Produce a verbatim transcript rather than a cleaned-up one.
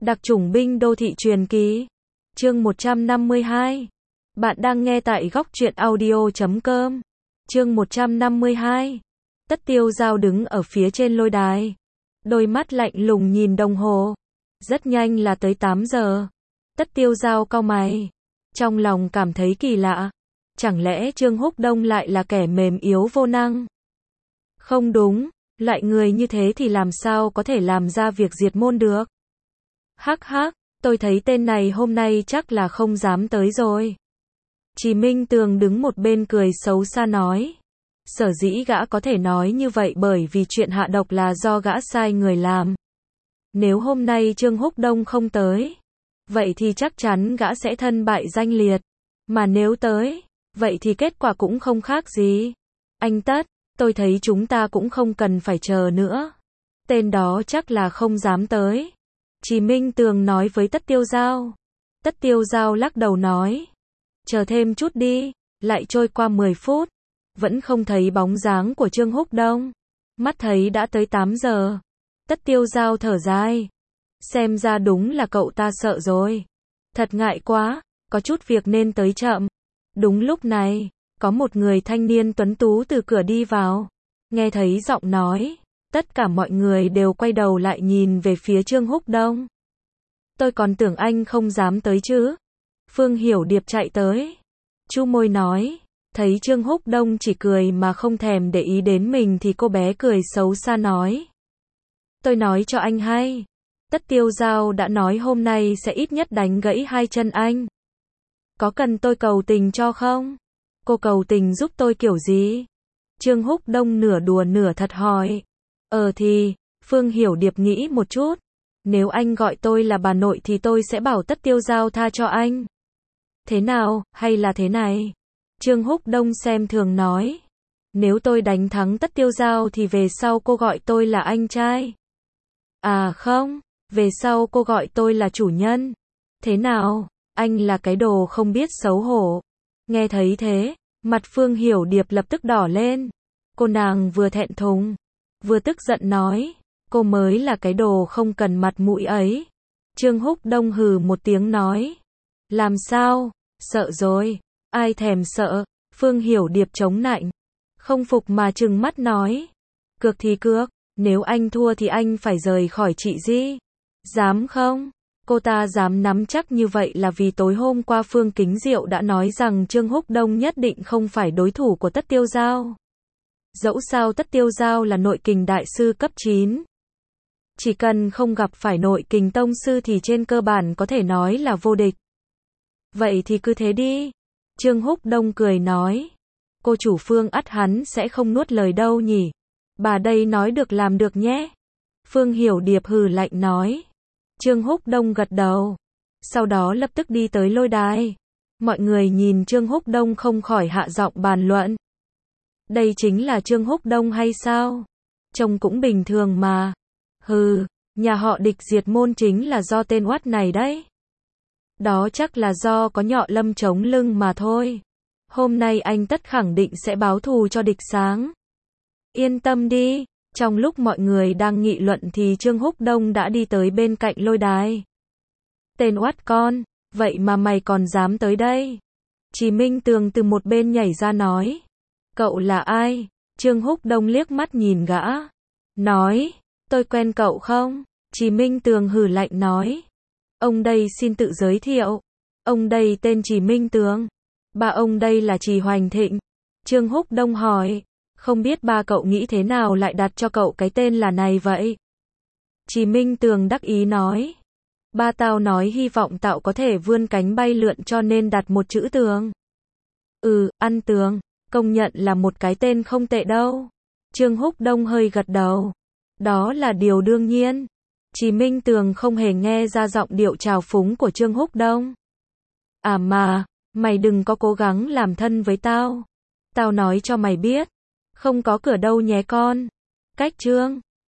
Đặc chủng binh đô thị truyền kỳ. Chương một trăm năm mươi hai. Bạn đang nghe tại góc truyện audio chấm com. Chương một trăm năm mươi hai. Tất Tiêu Giao đứng ở phía trên lôi đài. Đôi mắt lạnh lùng nhìn đồng hồ. Rất nhanh là tới tám giờ. Tất Tiêu Giao cau mày. Trong lòng cảm thấy kỳ lạ. Chẳng lẽ Trương Húc Đông lại là kẻ mềm yếu vô năng? Không đúng, loại người như thế thì làm sao có thể làm ra việc diệt môn được? Hắc hắc, tôi thấy tên này hôm nay chắc là không dám tới rồi. Chí Minh Tường đứng một bên cười xấu xa nói. Sở dĩ gã có thể nói như vậy bởi vì chuyện hạ độc là do gã sai người làm. Nếu hôm nay Trương Húc Đông không tới, vậy thì chắc chắn gã sẽ thân bại danh liệt. Mà nếu tới, vậy thì kết quả cũng không khác gì. Anh Tất, tôi thấy chúng ta cũng không cần phải chờ nữa. Tên đó chắc là không dám tới. Chí Minh Tường nói với Tất Tiêu Giao. Tất Tiêu Giao lắc đầu nói. Chờ thêm chút đi. Lại trôi qua mười phút. Vẫn không thấy bóng dáng của Trương Húc Đông. Mắt thấy đã tới tám giờ. Tất Tiêu Giao thở dài. Xem ra đúng là cậu ta sợ rồi. Thật ngại quá, có chút việc nên tới chậm. Đúng lúc này, có một người thanh niên tuấn tú từ cửa đi vào. Nghe thấy giọng nói, tất cả mọi người đều quay đầu lại nhìn về phía Trương Húc Đông. Tôi còn tưởng anh không dám tới chứ. Phương Hiểu Điệp chạy tới. Chu môi nói, thấy Trương Húc Đông chỉ cười mà không thèm để ý đến mình thì cô bé cười xấu xa nói. Tôi nói cho anh hay. Tất Tiêu Giao đã nói hôm nay sẽ ít nhất đánh gãy hai chân anh. Có cần tôi cầu tình cho không? Cô cầu tình giúp tôi kiểu gì? Trương Húc Đông nửa đùa nửa thật hỏi. Ờ thì, Phương Hiểu Điệp nghĩ một chút. Nếu anh gọi tôi là bà nội thì tôi sẽ bảo Tất Tiêu Giao tha cho anh. Thế nào, hay là thế này? Trương Húc Đông xem thường nói. Nếu tôi đánh thắng Tất Tiêu Giao thì về sau cô gọi tôi là anh trai. À không, về sau cô gọi tôi là chủ nhân. Thế nào, anh là cái đồ không biết xấu hổ. Nghe thấy thế, mặt Phương Hiểu Điệp lập tức đỏ lên. Cô nàng vừa thẹn thùng, vừa tức giận nói. Cô mới là cái đồ không cần mặt mũi ấy. Trương Húc Đông hừ một tiếng nói. Làm sao, sợ rồi, ai thèm sợ. Phương Hiểu Điệp chống nạnh, không phục mà trừng mắt nói. Cược thì cược, nếu anh thua thì anh phải rời khỏi chị Di. Dám không? Cô ta dám nắm chắc như vậy là vì tối hôm qua Phương Kính Diệu đã nói rằng Trương Húc Đông nhất định không phải đối thủ của Tất Tiêu Giao. Dẫu sao Tất Tiêu Giao là nội kình đại sư cấp chín. Chỉ cần không gặp phải nội kình tông sư thì trên cơ bản có thể nói là vô địch. Vậy thì cứ thế đi. Trương Húc Đông cười nói. Cô chủ Phương ắt hắn sẽ không nuốt lời đâu nhỉ. Bà đây nói được làm được nhé. Phương Hiểu Điệp hừ lạnh nói. Trương Húc Đông gật đầu. Sau đó lập tức đi tới lôi đài. Mọi người nhìn Trương Húc Đông không khỏi hạ giọng bàn luận. Đây chính là Trương Húc Đông hay sao? Trông cũng bình thường mà. Hừ, nhà họ Địch diệt môn chính là do tên oát này đấy. Đó chắc là do có Nhọ Lâm chống lưng mà thôi. Hôm nay anh Tất khẳng định sẽ báo thù cho Địch Sáng. Yên tâm đi. Trong lúc mọi người đang nghị luận thì Trương Húc Đông đã đi tới bên cạnh lôi đài. Tên oát con, vậy mà mày còn dám tới đây? Chí Minh Tường từ một bên nhảy ra nói. Cậu là ai? Trương Húc Đông liếc mắt nhìn gã. Nói, tôi quen cậu không? Chí Minh Tường hừ lạnh nói. Ông đây xin tự giới thiệu. Ông đây tên Chí Minh Tường. Ba ông đây là Chí Hoành Thịnh. Trương Húc Đông hỏi. Không biết ba cậu nghĩ thế nào lại đặt cho cậu cái tên là này vậy? Chí Minh Tường đắc ý nói. Ba tao nói hy vọng tạo có thể vươn cánh bay lượn cho nên đặt một chữ Tường. Ừ, ăn Tường, công nhận là một cái tên không tệ đâu. Trương Húc Đông hơi gật đầu. Đó là điều đương nhiên. Chí Minh Tường không hề nghe ra giọng điệu trào phúng của Trương Húc Đông. À mà, mày đừng có cố gắng làm thân với tao. Tao nói cho mày biết. Không có cửa đâu nhé con. Cách Trương